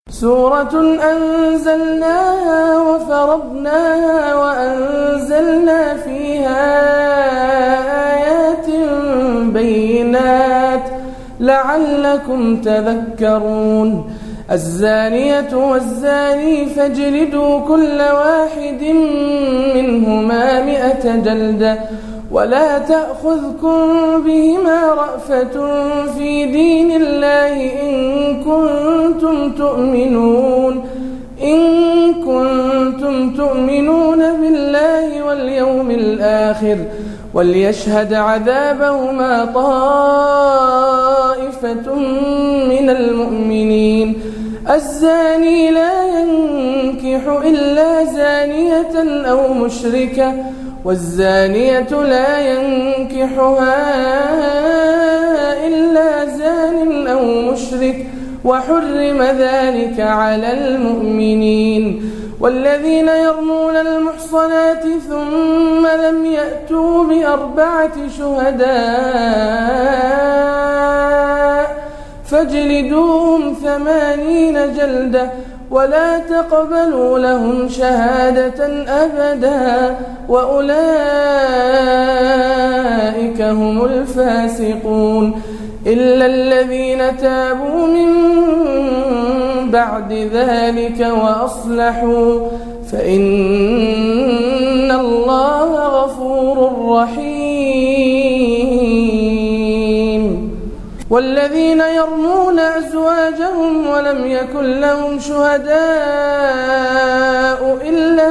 سورة أنزلناها وفرضناها وأنزلنا فيها آيات بينات لعلكم تذكرون. الزانية والزاني فاجلدوا كل واحد منهما 100 جلدة ولا تأخذكم بهما رأفة في دين الله إن كنتم تؤمنون بالله واليوم الآخر وليشهد عذابهما طائفة من المؤمنين. الزاني لا ينكح إلا زانية أو مشركة والزانية لا ينكحها إلا زان أو مشرك وحرم ذلك على المؤمنين. والذين يرمون المحصنات ثم لم يأتوا ب4 شهداء فاجلدوهم 80 جلدة ولا تقبلوا لهم شهادة أبدا وأولئك هم الفاسقون. إلا الذين تابوا من بعد ذلك وأصلحوا فإن الله غفور رحيم. والذين يرمون أزواجهم ولم يكن لهم شهداء إلا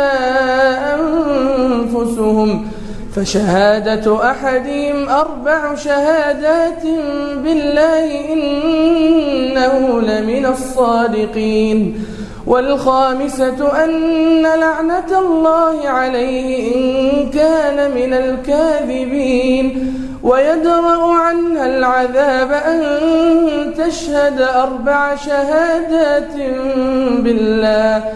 أنفسهم فشهادة أحدهم 4 شهادات بالله إنه لمن الصادقين. والخامسة أن لعنة الله عليه إن كان من الكاذبين. ويدرأ عنها العذاب أن تشهد 4 شهادات بالله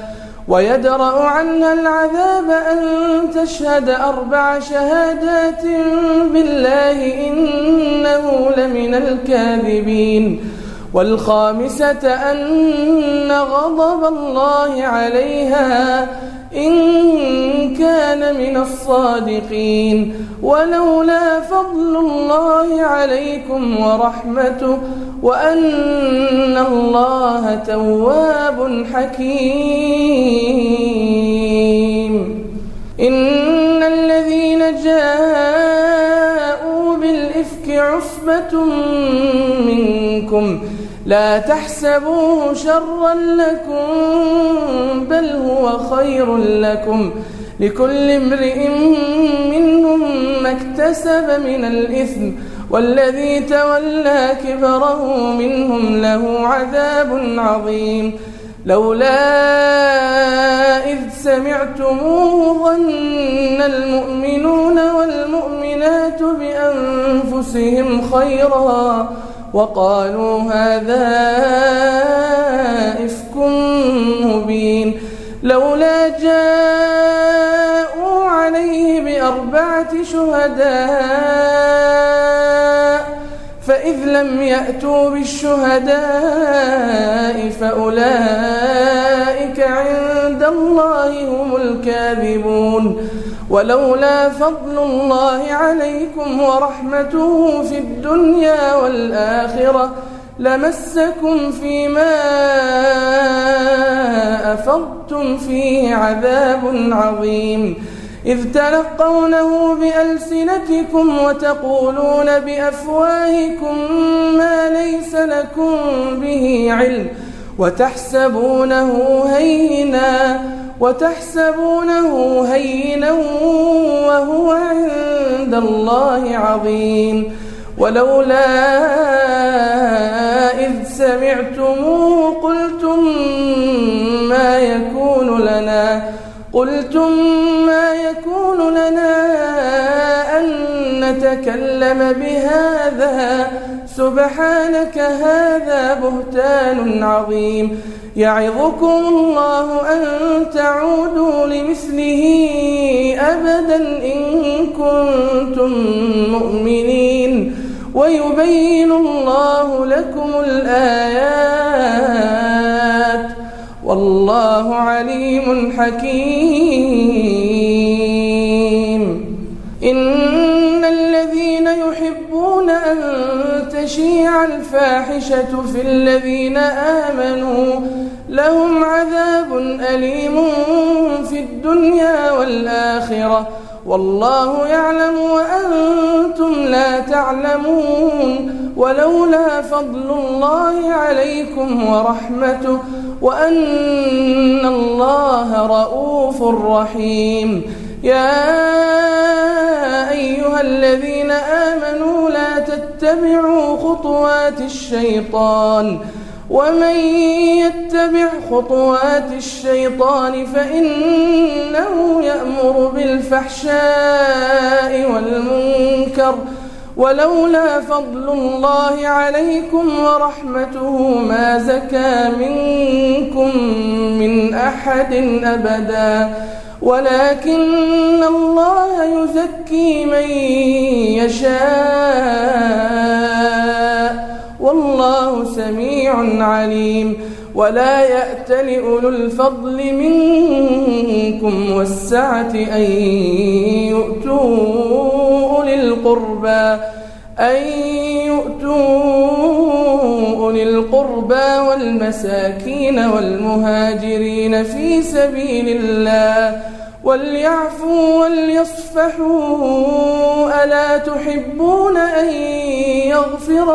إنه لمن الكاذبين. والخامسة أن غضب الله عليها إن كان من الصادقين. ولولا فضل الله عليكم ورحمته وأن الله تواب حكيم. إن الذين جاءوا بالإفك عصبة منكم لا تحسبوه شرا لكم بل هو خير لكم لكل امرئ منهم ما اكتسب من الإثم والذي تولى كبره منهم له عذاب عظيم. لولا إذ سمعتموه ظن المؤمنون والمؤمنات بأنفسهم خيرا وقالوا هذا إفك مبين. لولا جاءوا عليه ب4 شهداء فإذ لم يأتوا بالشهداء فأولئك عند الله هم الكاذبون. ولولا فضل الله عليكم ورحمته في الدنيا والآخرة لمسكم فيما أفضتم فيه عذاب عظيم. إذ تلقونه بألسنتكم وتقولون بأفواهكم ما ليس لكم به علم وتحسبونه هينا وهو عند الله عظيم. ولولا إذ سمعتموه قلتم ما يكون لنا أن نتكلم بهذا سبحانك هذا بهتان عظيم. يعظكم الله أن تعودوا لمثله أبدا إن كنتم مؤمنين ويبين الله لكم الآيات والله عليم حكيم. إن الذين يحبون أن تشيع الفاحشة في الذين آمنوا لهم عذاب أليم في الدنيا والآخرة والله يعلم وأنتم لا تعلمون. ولولا فضل الله عليكم ورحمته وأن الله رؤوف رحيم. يا أيها الذين آمنوا لا تتبعوا خطوات الشيطان ومن يتبع خطوات الشيطان فإنه يأمر بالفحشاء والمنكر ولولا فضل الله عليكم ورحمته ما زكى منكم من أحد أبدا ولكن الله يزكي من يشاء والله سميع عليم. ولا يأتل أولو الفضل منكم والسعة أن يؤتوا أولي القربى والمساكين والمهاجرين في سبيل الله وليعفوا وليصفحوا ألا تحبون أن يغفر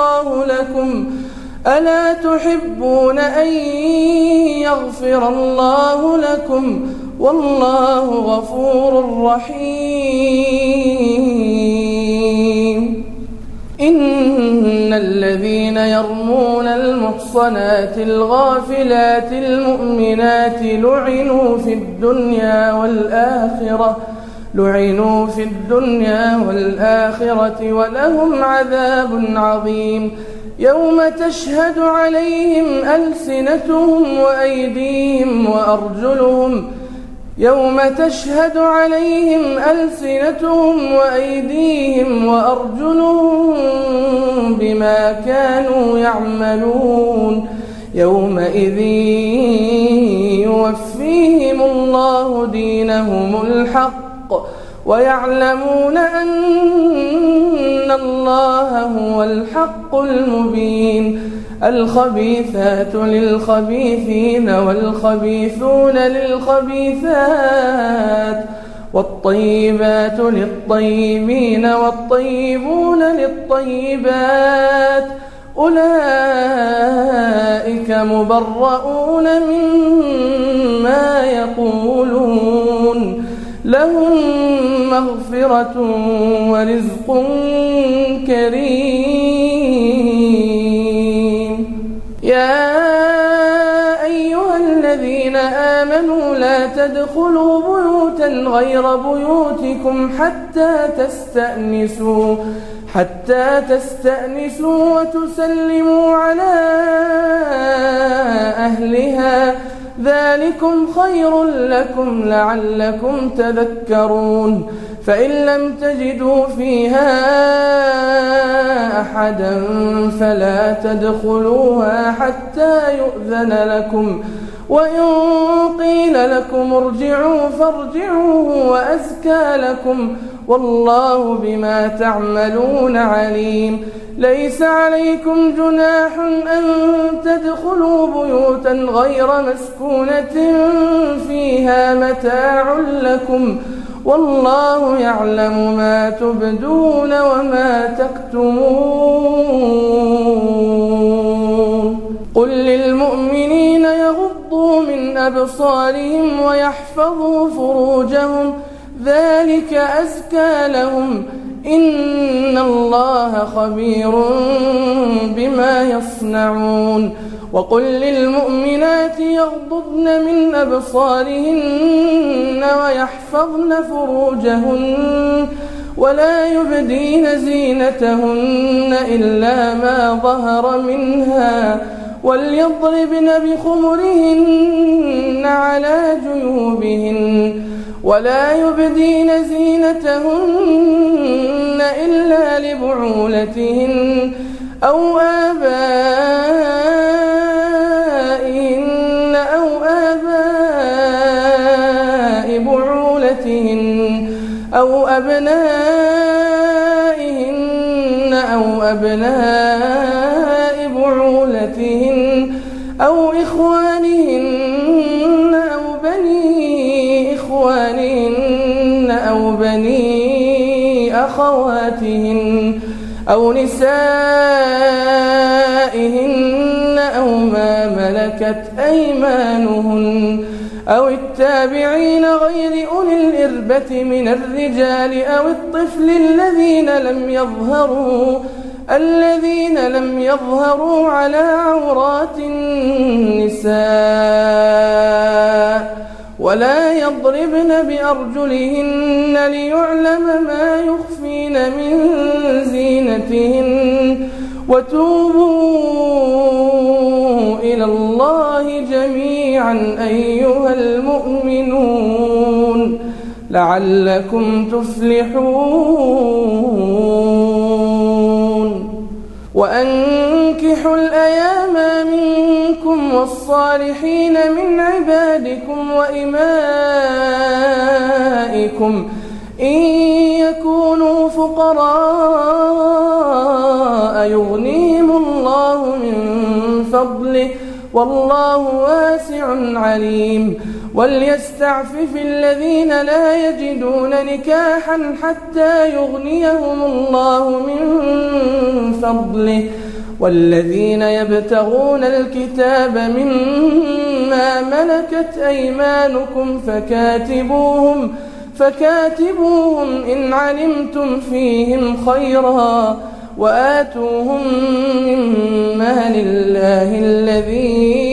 الله لكم والله غفور رحيم. إن الذين يرمون المحصنات الغافلات المؤمنات لعنوا في الدنيا والآخرة ولهم عذاب عظيم. يوم تشهد عليهم ألسنتهم وأيديهم وأرجلهم بما كانوا يعملون. يومئذ يوفيهم الله دينهم الحق ويعلمون أن الله هو الحق المبين. الخبيثات للخبيثين والخبيثون للخبيثات والطيبات للطيبين والطيبون للطيبات أولئك مبرؤون مما يقولون لهم مغفرة ورزق كريم. يا أيها الذين آمنوا لا تدخلوا بيوتا غير بيوتكم حتى تستأنسوا وتسلموا على أهلها ذلكم خير لكم لعلكم تذكرون. فإن لم تجدوا فيها أحدا فلا تدخلوها حتى يؤذن لكم وإن قيل لكم ارجعوا فارجعوا هو أزكى لكم والله بما تعملون عليم. ليس عليكم جناح أن تدخلوا بيوتا غير مسكونة فيها متاع لكم والله يعلم ما تبدون وما تكتمون. قل للمؤمنين يغضوا من أبصارهم ويحفظوا فروجهم ذلك أزكى لهم إن الله خبير بما يصنعون. وقل للمؤمنات يغضضن من أبصارهن ويحفظن فروجهن ولا يبدين زينتهن إلا ما ظهر منها وليضربن بخمرهن على جيوبهن ولا يبدين زينتهن إلا لبعولتهن أو آبائهن أو أو أبنائهن أو أبناء بعولتهن أو إخوانهن أو بني إخوانهن أو بني أخواتهن أو نسائهن أو ما ملكت أيمانهن أو التابعين غير أولي الإربة من الرجال أو الطفل الذين لم يظهروا على عورات النساء ولا يضربن بأرجلهن ليعلم ما يخفين من زينتهن وتوبوا إلى الله جميعا أيها المؤمنون لعلكم تفلحون وأنكحوا الأيام منكم والصالحين من عبادكم وإمائكم إن يكونوا فقراء يغنيهم الله من فضله والله واسع عليم وليستعفف الذين لا يجدون نكاحا حتى يغنيهم الله من فضله والذين يبتغون الكتاب مما ملكت أيمانكم فكاتبوهم إن علمتم فيهم خيرا وآتوهم من مال الله الذي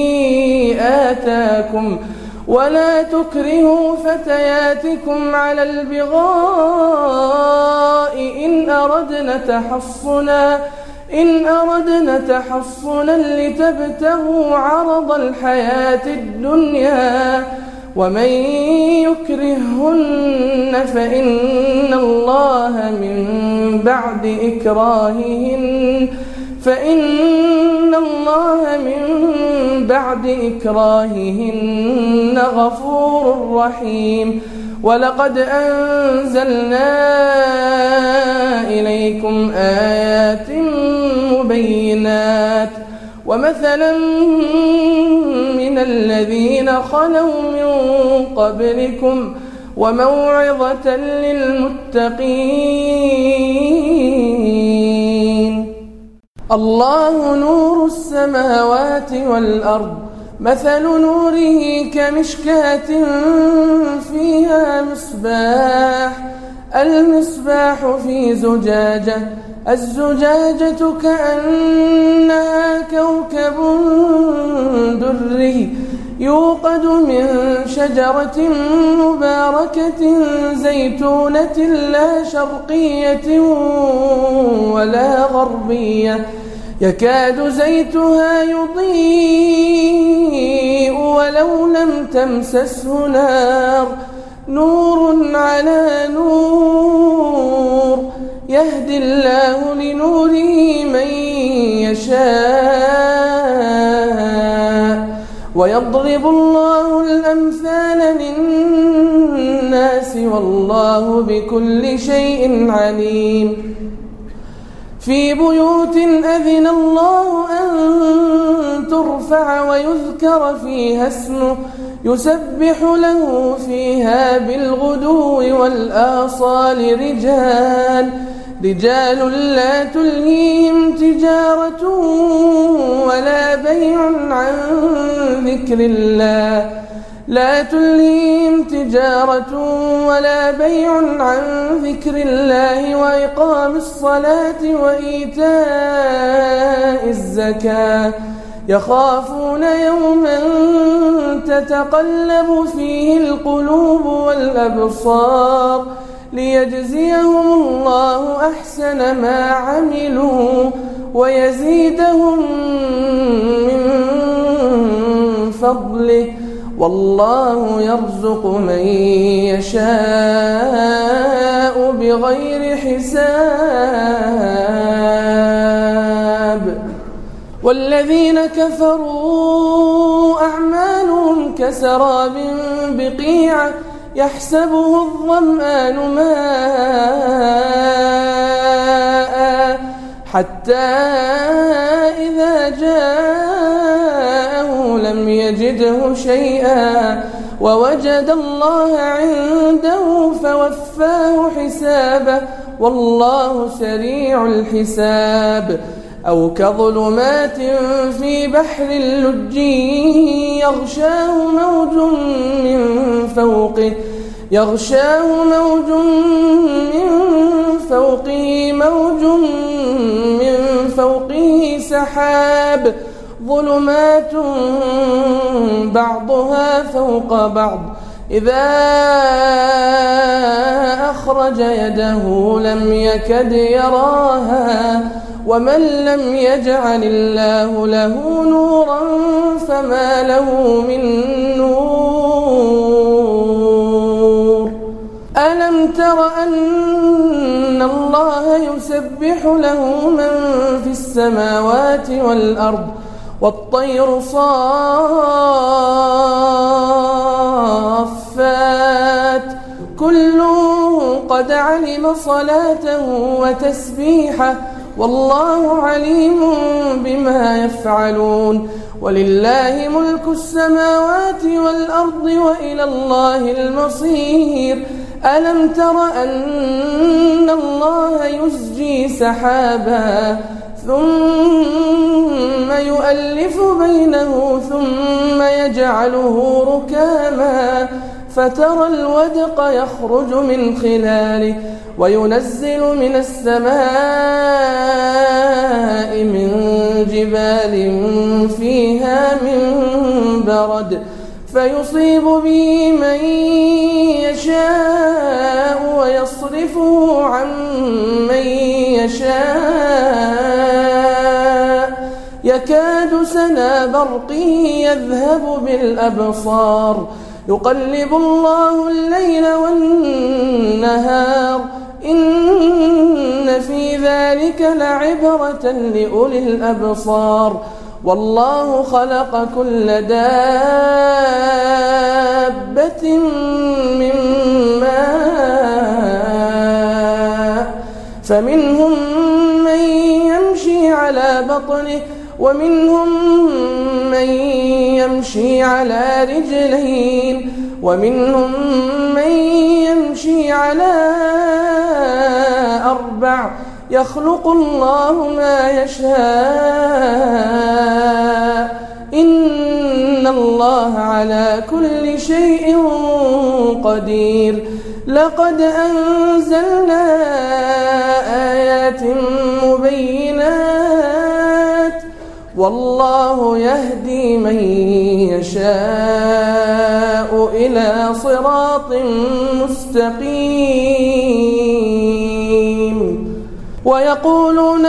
آتاكم ولا تكرهوا فتياتكم على البغاء إن أردنا تحصنا لتبتغوا عرض الحياة الدنيا ومن يكرهن فإن الله من بعد إكراههن غفور رحيم ولقد أنزلنا إليكم آيات مبينات ومثلا من الذين خلوا من قبلكم وموعظة للمتقين الله نور السماوات والأرض مثل نوره كمشكاة فيها المصباح في زجاجة الزجاجة كأنها كوكب دري يوقد من شجرة مباركة زيتونة لا شرقية ولا غربية يكاد زيتها يضيء ولو لم تمسسه نار نور على نور يهدي الله لنوره من يشاء ويضرب الله الأمثال للناس والله بكل شيء عليم في بيوت أذن الله أن ترفع ويذكر فيها اسمه يسبح له فيها بالغدو والآصال رجال لا تلهيهم تجارة ولا بيع عن ذكر الله وإقام الصلاة وإيتاء الزكاة يخافون يوما تتقلب فيه القلوب والأبصار ليجزيهم الله أحسن ما عملوا ويزيدهم من فضله والله يرزق من يشاء بغير حساب والذين كفروا أعمالهم كسراب يحسبه الظمآن ماء حتى إذا جاءه لم يجده شيئا ووجد الله عنده فوفاه حسابه والله سريع الحساب. أو كظلمات في بحر لجي يغشاه موج من فوقه سحاب ظلمات بعضها فوق بعض إذا أخرج يده لم يكد يراها ومن لم يجعل الله له نورا فما له من نور. ألم تر أن الله يسبح له من في السماوات والأرض والطير صافات كل قد علم صلاته وتسبيحه والله عليم بما يفعلون. ولله ملك السماوات والأرض وإلى الله المصير. ألم تر أن الله يزجي سحابا ثم يؤلف بينه ثم يجعله ركاما فترى الودق يخرج من خلاله وينزل من السماء من جبال فيها من برد فيصيب به من يشاء ويصرفه عن من يشاء يكاد سنا برقه يذهب بالأبصار يقلب الله الليل والنهار إن في ذلك لعبرة لأولي الأبصار. والله خلق كل دابة من ماء فمنهم من يمشي على بطنه ومنهم من يمشي على رجلين ومنهم من يمشي على أربع يخلق الله ما يشاء إن الله على كل شيء قدير. لقد أنزلنا آيات مبينات والله يهدي من يشاء إلى صراط مستقيم. ويقولون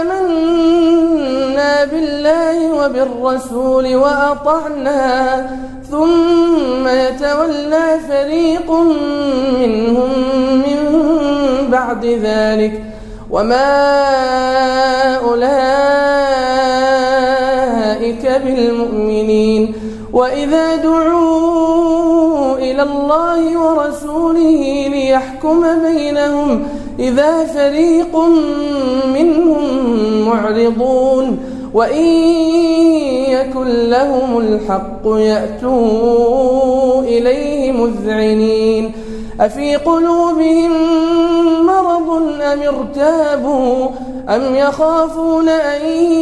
آمنا بالله وبالرسول وأطعنا ثم يتولى فريق منهم من بعد ذلك وما أولئك بالمؤمنين. وإذا دعوا إلى الله ورسوله ليحكم بينهم إذا فريق منهم معرضون وإن يكن لهم الحق يأتوا إليه مذعنين. أفي قلوبهم مرض أم ارتابوا أم يخافون أن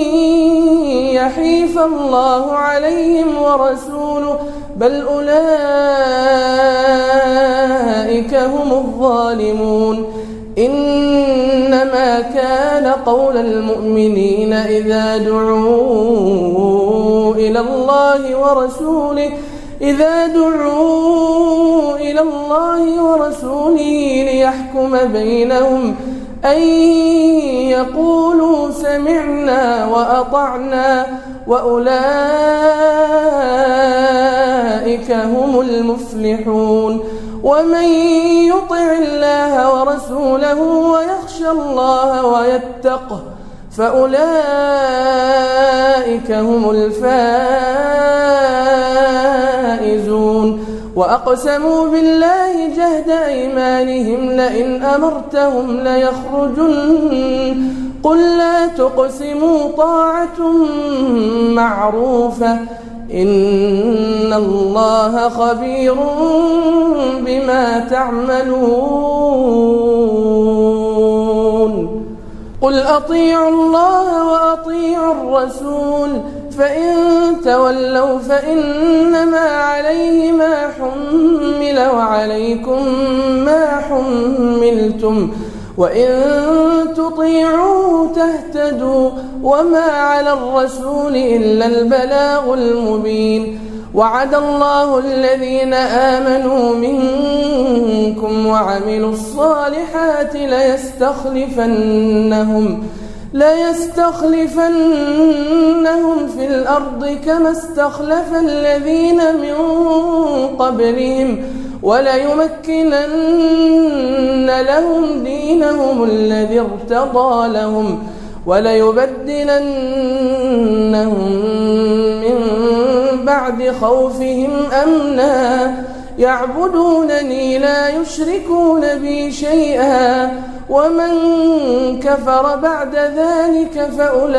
يحيف الله عليهم ورسوله بل أولئك هم الظالمون. إنما كان قول المؤمنين إذا دعوا إلى الله ورسوله ليحكم بينهم أن يقولوا سمعنا وأطعنا وأولئك هم المفلحون. ومن يطع الله ورسوله ويخشى الله ويتقه فأولئك هم الفائزون. وأقسموا بالله جهد أيمانهم لئن أمرتهم ليخرجن قل لا تقسموا طاعة معروفة إن الله خبير بما تعملون قل أطيعوا الله وأطيعوا الرسول فإن تولوا فإنما عليه ما حمل وعليكم ما حملتم وإن تطيعوه تهتدوا وما على الرسول إلا البلاغ المبين وعد الله الذين آمنوا منكم وعملوا الصالحات ليستخلفنهم في الأرض كما استخلف الذين من قبلهم وليمكنن لهم دينهم الذي ارتضى لهم وليبدلنهم من بعد خوفهم أمنا يعبدونني لا يشركون بي شيئا ومن كفر بعد ذلك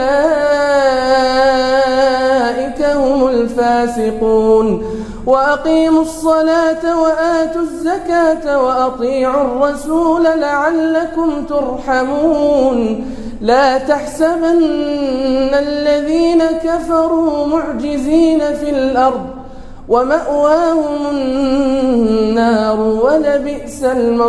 فأولئك هم الفاسقون وأقيموا الصلاة وآتوا الزكاة وأطيعوا الرسول لعلكم ترحمون لا تحسبن الذين كفروا معجزين في الأرض ومأواهم النار ولبئس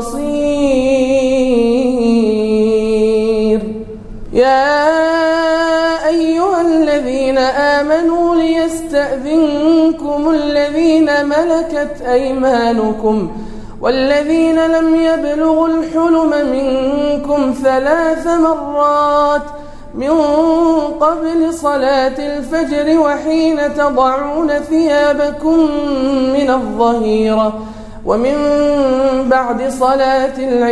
المصير يا أيها الذين آمنوا ليستأذنكم الذين ملكت أيمانكم والذين لم يبلغوا الحلم منكم 3 مرات من قبل صلاة الفجر وحين تضعون ثيابكم من الظهيرة ومن بعد صلاة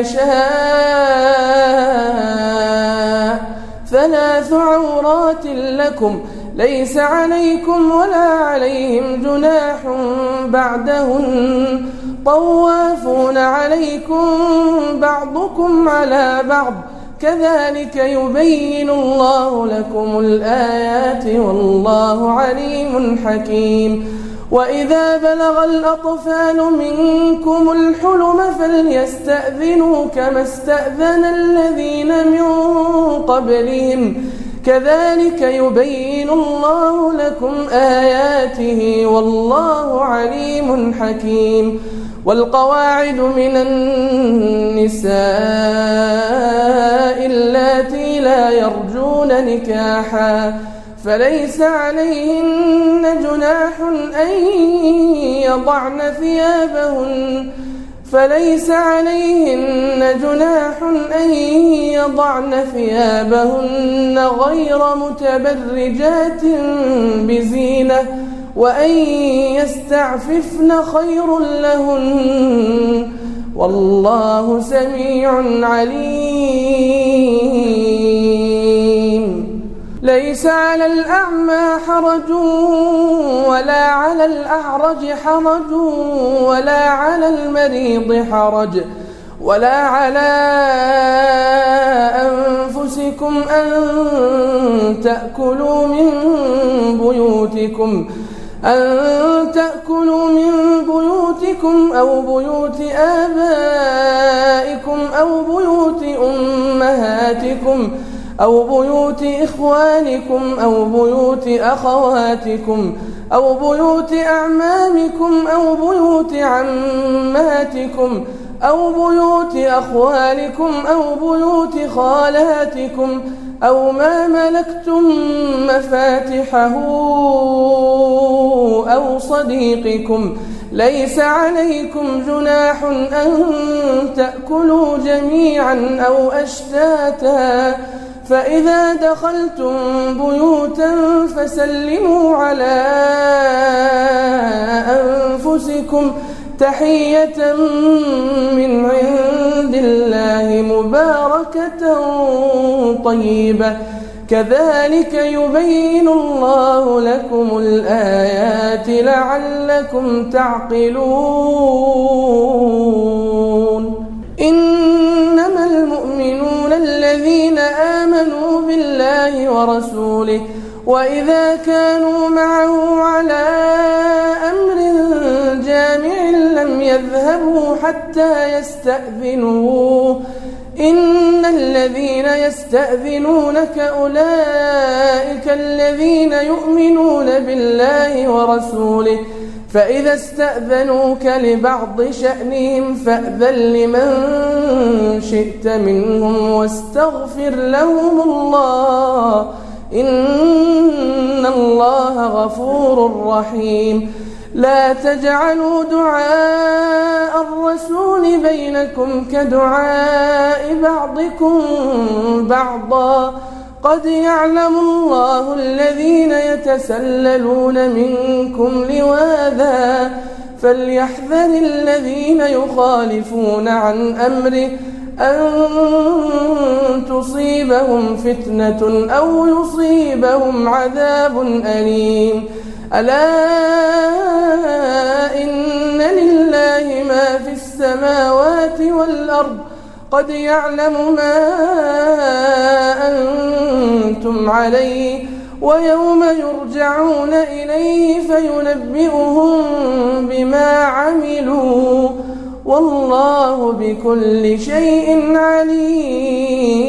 العشاء 3 عورات لكم ليس عليكم ولا عليهم جناح بعدهن طوافون عليكم بعضكم على بعض كذلك يبين الله لكم الآيات والله عليم حكيم وإذا بلغ الأطفال منكم الحلم فليستأذنوا كما استأذن الذين من قبلهم كذلك يبين الله لكم آياته والله عليم حكيم والقواعد من النساء اللاتي لا يرجون نكاحا فليس عليهن جناح أن يضعن ثيابهن غير متبرجات بزينة وأن يستعففن خير لهن والله سميع عليم ليس على الأعمى حرج ولا على الأعرج حرج ولا على المريض حرج ولا على أنفسكم أن تأكلوا من بيوتكم أو بيوت آبائكم أو بيوت أمهاتكم أو بيوت إخوانكم أو بيوت أخواتكم أو بيوت أعمامكم أو بيوت عماتكم أو بيوت أخوالكم أو بيوت خالاتكم أو ما ملكتم مفاتحه أو صديقكم ليس عليكم جناح أن تأكلوا جميعا أو أشتاتا فإذا دخلتم بيوتا فسلموا على أنفسكم تحية من عند الله مباركة طيبة كذلك يبين الله لكم الآيات لعلكم تعقلون بالله ورسوله وإذا كانوا معه على أمر جامع لم يذهبوا حتى يستأذنوه إن الذين يستأذنونك أولئك الذين يؤمنون بالله ورسوله فإذا استأذنوك لبعض شأنهم فأذن لمن شئت منهم واستغفر لهم الله إن الله غفور رحيم لا تجعلوا دعاء الرسول بينكم كدعاء بعضكم بعضا قد يعلم الله الذين يتسللون منكم لواذا فليحذر الذين يخالفون عن أمره أن تصيبهم فتنة أو يصيبهم عذاب أليم ألا إن لله ما في السماوات والأرض قد يعلم ما أنتم عليه ويوم يرجعون إليه فينبئهم بما عملوا والله بكل شيء عليم.